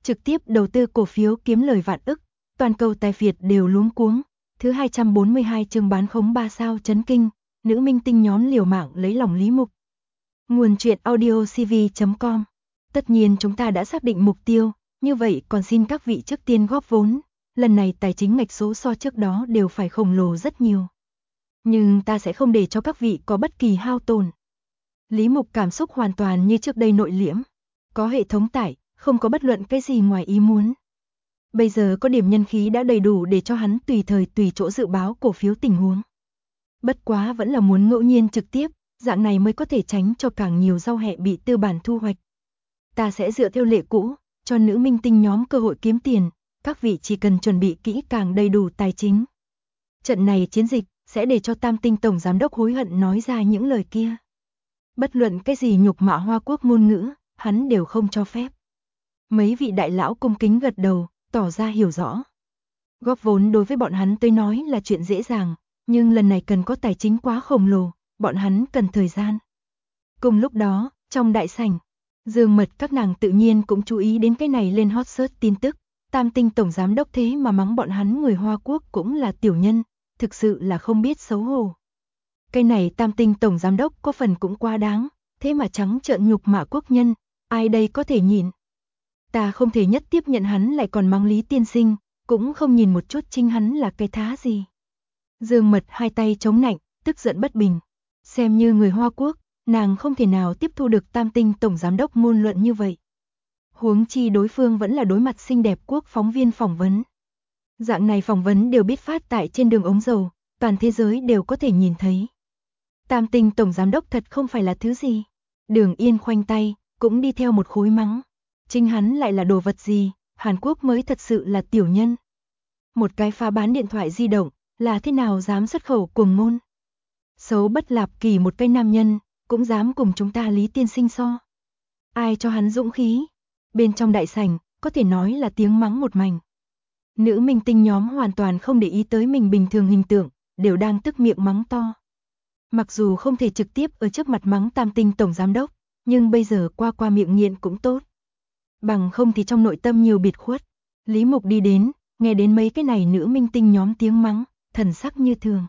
trực tiếp đầu tư cổ phiếu kiếm lời vạn ức, toàn cầu tài phiệt đều luống cuống. Thứ 242 chương bán khống 3 sao chấn kinh, nữ minh tinh nhóm liều mạng lấy lòng Lý Mục. Nguồn truyện audio cv.com. Tất nhiên chúng ta đã xác định mục tiêu, như vậy còn xin các vị trước tiên góp vốn, lần này tài chính ngạch số so trước đó đều phải khổng lồ rất nhiều. Nhưng ta sẽ không để cho các vị có bất kỳ hao tổn. Lý Mục cảm xúc hoàn toàn như trước đây nội liễm, có hệ thống tải, không có bất luận cái gì ngoài ý muốn. Bây giờ có điểm nhân khí đã đầy đủ để cho hắn tùy thời tùy chỗ dự báo cổ phiếu tình huống. Bất quá vẫn là muốn ngẫu nhiên trực tiếp, dạng này mới có thể tránh cho càng nhiều rau hẹ bị tư bản thu hoạch. Ta sẽ dựa theo lệ cũ, cho nữ minh tinh nhóm cơ hội kiếm tiền, các vị chỉ cần chuẩn bị kỹ càng đầy đủ tài chính. Trận này chiến dịch sẽ để cho Tam Tinh Tổng Giám đốc hối hận nói ra những lời kia. Bất luận cái gì nhục mạ Hoa Quốc ngôn ngữ, hắn đều không cho phép. Mấy vị đại lão cung kính gật đầu, tỏ ra hiểu rõ. Góp vốn đối với bọn hắn tới nói là chuyện dễ dàng, nhưng lần này cần có tài chính quá khổng lồ, bọn hắn cần thời gian. Cùng lúc đó, trong đại sảnh, Dương Mật các nàng tự nhiên cũng chú ý đến cái này lên hot search tin tức. Tam Tinh Tổng Giám đốc thế mà mắng bọn hắn người Hoa Quốc cũng là tiểu nhân, thực sự là không biết xấu hổ. Cái này Tam Tinh Tổng Giám đốc có phần cũng quá đáng, thế mà trắng trợn nhục mạ quốc nhân, ai đây có thể nhìn. Ta không thể nhất tiếp nhận hắn lại còn mắng Lý tiên sinh, cũng không nhìn một chút chính hắn là cái thá gì. Dương Mật hai tay chống nạnh, tức giận bất bình. Xem như người Hoa Quốc, nàng không thể nào tiếp thu được Tam Tinh Tổng Giám đốc ngôn luận như vậy. Huống chi đối phương vẫn là đối mặt xinh đẹp quốc phóng viên phỏng vấn. Dạng này phỏng vấn đều biết phát tại trên đường ống dầu, toàn thế giới đều có thể nhìn thấy. Tam Tinh Tổng Giám đốc thật không phải là thứ gì. Đường Yên khoanh tay, cũng đi theo một khối mắng. Chính hắn lại là đồ vật gì, Hàn Quốc mới thật sự là tiểu nhân. Một cái phá bán điện thoại di động, là thế nào dám xuất khẩu cuồng ngôn. Xấu bất lạp kỳ một cái nam nhân, cũng dám cùng chúng ta Lý tiên sinh so. Ai cho hắn dũng khí? Bên trong đại sảnh, có thể nói là tiếng mắng một mảnh. Nữ minh tinh nhóm hoàn toàn không để ý tới mình bình thường hình tượng, đều đang tức miệng mắng to. Mặc dù không thể trực tiếp ở trước mặt mắng Tam Tinh Tổng Giám đốc, nhưng bây giờ qua miệng nghiện cũng tốt. Bằng không thì trong nội tâm nhiều biệt khuất. Lý Mục đi đến, nghe đến mấy cái này nữ minh tinh nhóm tiếng mắng, thần sắc như thường.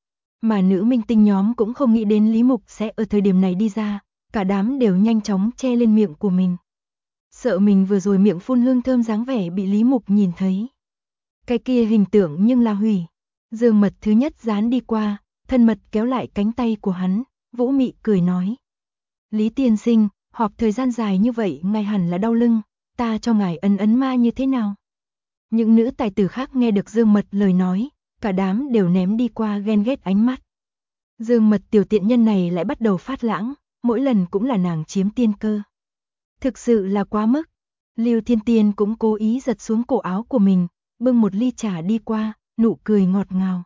Mà nữ minh tinh nhóm cũng không nghĩ đến Lý Mục sẽ ở thời điểm này đi ra, cả đám đều nhanh chóng che lên miệng của mình. Sợ mình vừa rồi miệng phun hương thơm dáng vẻ bị Lý Mục nhìn thấy. Cái kia hình tượng nhưng là hủy. Dương Mật thứ nhất dán đi qua, thân mật kéo lại cánh tay của hắn, vũ mị cười nói. Lý tiên sinh, họp thời gian dài như vậy ngài hẳn là đau lưng, ta cho ngài ấn ma như thế nào? Những nữ tài tử khác nghe được Dương Mật lời nói, cả đám đều ném đi qua ghen ghét ánh mắt. Dương Mật tiểu tiện nhân này lại bắt đầu phát lãng, mỗi lần cũng là nàng chiếm tiên cơ. Thực sự là quá mức. Lưu Thiên Tiên cũng cố ý giật xuống cổ áo của mình, bưng một ly trà đi qua, nụ cười ngọt ngào.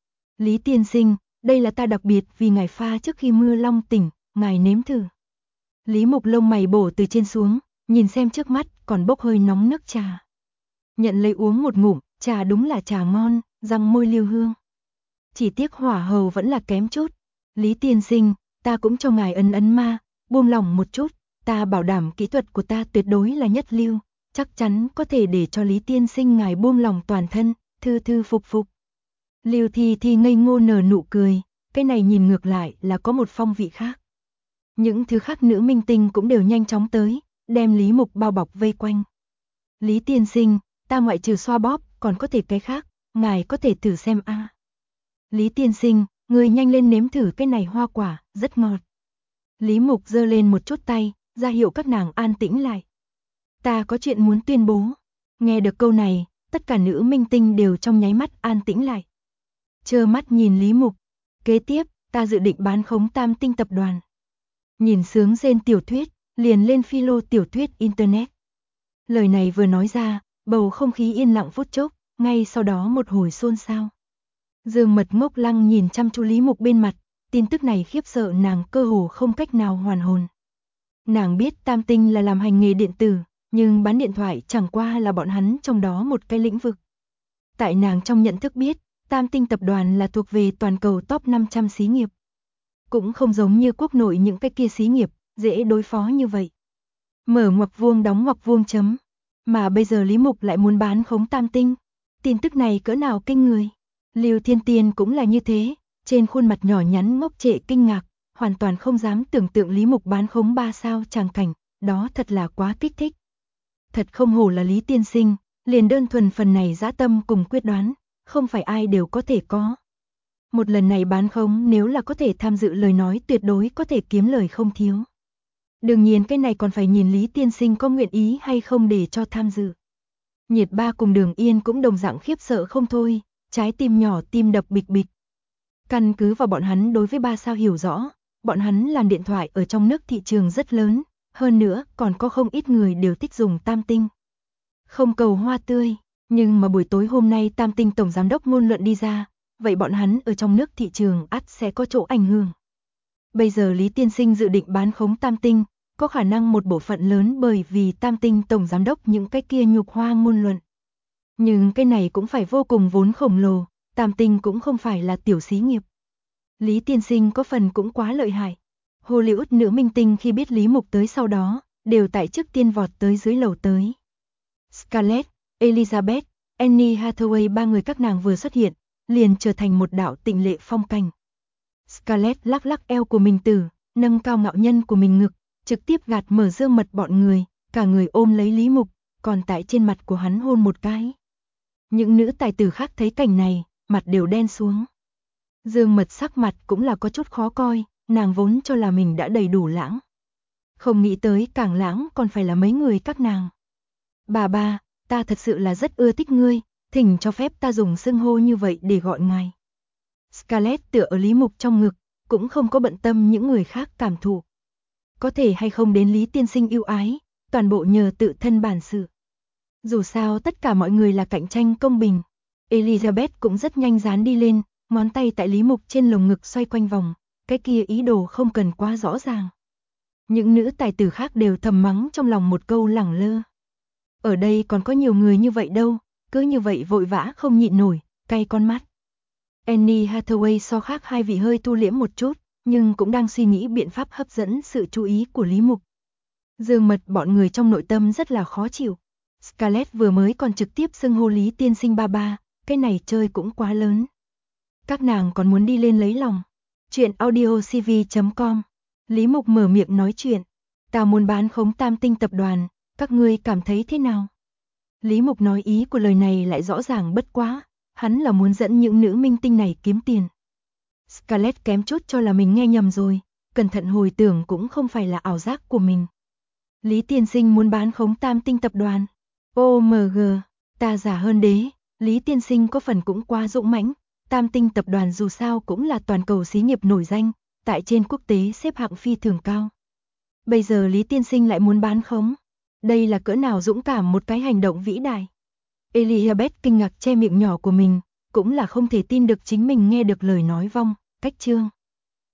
Lý tiên sinh, đây là ta đặc biệt vì ngài pha trước khi mưa long tỉnh, ngài nếm thử. Lý Mục lông mày bổ từ trên xuống, nhìn xem trước mắt còn bốc hơi nóng nước trà. Nhận lấy uống một ngụm, trà đúng là trà ngon, răng môi lưu hương. Chỉ tiếc hỏa hầu vẫn là kém chút. Lý tiên sinh, ta cũng cho ngài ấn ma, buông lỏng một chút, ta bảo đảm kỹ thuật của ta tuyệt đối là nhất lưu, chắc chắn có thể để cho Lý tiên sinh ngài buông lỏng toàn thân, thư thư phục phục. Lưu Thi ngây ngô nở nụ cười, cái này nhìn ngược lại là có một phong vị khác. Những thứ khác nữ minh tinh cũng đều nhanh chóng tới, đem Lý Mục bao bọc vây quanh. Lý tiên sinh, ta ngoại trừ xoa bóp, còn có thể cái khác, ngài có thể thử xem a. Lý tiên sinh, người nhanh lên nếm thử cái này hoa quả, rất ngọt. Lý Mục giơ lên một chút tay, ra hiệu các nàng an tĩnh lại. Ta có chuyện muốn tuyên bố. Nghe được câu này, tất cả nữ minh tinh đều trong nháy mắt an tĩnh lại. Trơ mắt nhìn Lý Mục. Kế tiếp, ta dự định bán khống Tam Tinh tập đoàn. Nhìn sướng rên tiểu thuyết, liền lên philo tiểu thuyết internet. Lời này vừa nói ra, bầu không khí yên lặng phút chốc, ngay sau đó một hồi xôn xao. Dương Mật ngốc lăng nhìn chăm chú Lý Mục bên mặt, tin tức này khiếp sợ nàng cơ hồ không cách nào hoàn hồn. Nàng biết Tam Tinh là làm hành nghề điện tử, nhưng bán điện thoại chẳng qua là bọn hắn trong đó một cái lĩnh vực. Tại nàng trong nhận thức biết, Tam Tinh tập đoàn là thuộc về toàn cầu top 500 xí nghiệp. Cũng không giống như quốc nội những cái kia xí nghiệp, dễ đối phó như vậy. Mở ngoặc vuông đóng ngoặc vuông chấm. Mà bây giờ Lý Mục lại muốn bán khống tam tinh. Tin tức này cỡ nào kinh người. Lưu Thiên Tiên cũng là như thế, trên khuôn mặt nhỏ nhắn ngốc trệ kinh ngạc, hoàn toàn không dám tưởng tượng Lý Mục bán khống 3 sao tràng cảnh, đó thật là quá kích thích. Thật không hổ là Lý tiên sinh, liền đơn thuần phần này dã tâm cùng quyết đoán, không phải ai đều có thể có. Một lần này bán khống nếu là có thể tham dự lời nói tuyệt đối có thể kiếm lời không thiếu. Đương nhiên cái này còn phải nhìn Lý tiên sinh có nguyện ý hay không để cho tham dự. Nhiệt Ba cùng Đường Yên cũng đồng dạng khiếp sợ không thôi, trái tim nhỏ tim đập bịch bịch. Căn cứ vào bọn hắn đối với 3 sao hiểu rõ, bọn hắn làm điện thoại ở trong nước thị trường rất lớn, hơn nữa còn có không ít người đều thích dùng tam tinh. Không cầu hoa tươi, nhưng mà buổi tối hôm nay tam tinh tổng giám đốc ngôn luận đi ra, vậy bọn hắn ở trong nước thị trường ắt sẽ có chỗ ảnh hưởng. Bây giờ Lý tiên sinh dự định bán khống tam tinh, có khả năng một bộ phận lớn bởi vì tam tinh tổng giám đốc những cái kia nhục hoa ngôn luận. Nhưng cái này cũng phải vô cùng vốn khổng lồ, tam tinh cũng không phải là tiểu xí nghiệp. Lý tiên sinh có phần cũng quá lợi hại. Hollywood nữ minh tinh khi biết Lý Mục tới sau đó, đều tại trước tiên vọt tới dưới lầu tới. Scarlett, Elizabeth, Anne Hathaway ba người các nàng vừa xuất hiện, liền trở thành một đạo tịnh lệ phong cảnh. Scarlett lắc lắc eo của mình nâng cao ngạo nhân của mình ngực, trực tiếp gạt mở dương mật bọn người, cả người ôm lấy Lý Mục, còn tại trên mặt của hắn hôn một cái. Những nữ tài tử khác thấy cảnh này, mặt đều đen xuống. Dương Mật sắc mặt cũng là có chút khó coi, nàng vốn cho là mình đã đầy đủ lãng. Không nghĩ tới càng lãng còn phải là mấy người các nàng. Bà, ta thật sự là rất ưa thích ngươi, thỉnh cho phép ta dùng xưng hô như vậy để gọi ngài. Scarlett tựa ở Lý Mục trong ngực, cũng không có bận tâm những người khác cảm thụ. Có thể hay không đến Lý tiên sinh yêu ái, toàn bộ nhờ tự thân bản sự. Dù sao tất cả mọi người là cạnh tranh công bình. Elizabeth cũng rất nhanh dán đi lên, ngón tay tại Lý Mục trên lồng ngực xoay quanh vòng, cái kia ý đồ không cần quá rõ ràng. Những nữ tài tử khác đều thầm mắng trong lòng một câu lẳng lơ. Ở đây còn có nhiều người như vậy đâu, cứ như vậy vội vã không nhịn nổi, cay con mắt. Anne Hathaway so khác hai vị hơi thu liễm một chút, nhưng cũng đang suy nghĩ biện pháp hấp dẫn sự chú ý của Lý Mục. Dương Mật bọn người trong nội tâm rất là khó chịu. Scarlett vừa mới còn trực tiếp xưng hô Lý tiên sinh ba, cái này chơi cũng quá lớn. Các nàng còn muốn đi lên lấy lòng. Chuyện audiocv.com. Lý Mục mở miệng nói chuyện. Ta muốn bán khống tam tinh tập đoàn, các ngươi cảm thấy thế nào? Lý Mục nói ý của lời này lại rõ ràng bất quá, hắn là muốn dẫn những nữ minh tinh này kiếm tiền. Scarlett kém chút cho là mình nghe nhầm rồi, cẩn thận hồi tưởng cũng không phải là ảo giác của mình. Lý tiên sinh muốn bán khống tam tinh tập đoàn. OMG, ta giả hơn đế, Lý tiên sinh có phần cũng quá dũng mãnh. Tam tinh tập đoàn dù sao cũng là toàn cầu xí nghiệp nổi danh, tại trên quốc tế xếp hạng phi thường cao. Bây giờ Lý tiên sinh lại muốn bán khống. Đây là cỡ nào dũng cảm một cái hành động vĩ đại. Elizabeth kinh ngạc che miệng nhỏ của mình, cũng là không thể tin được chính mình nghe được lời nói vong, cách chương.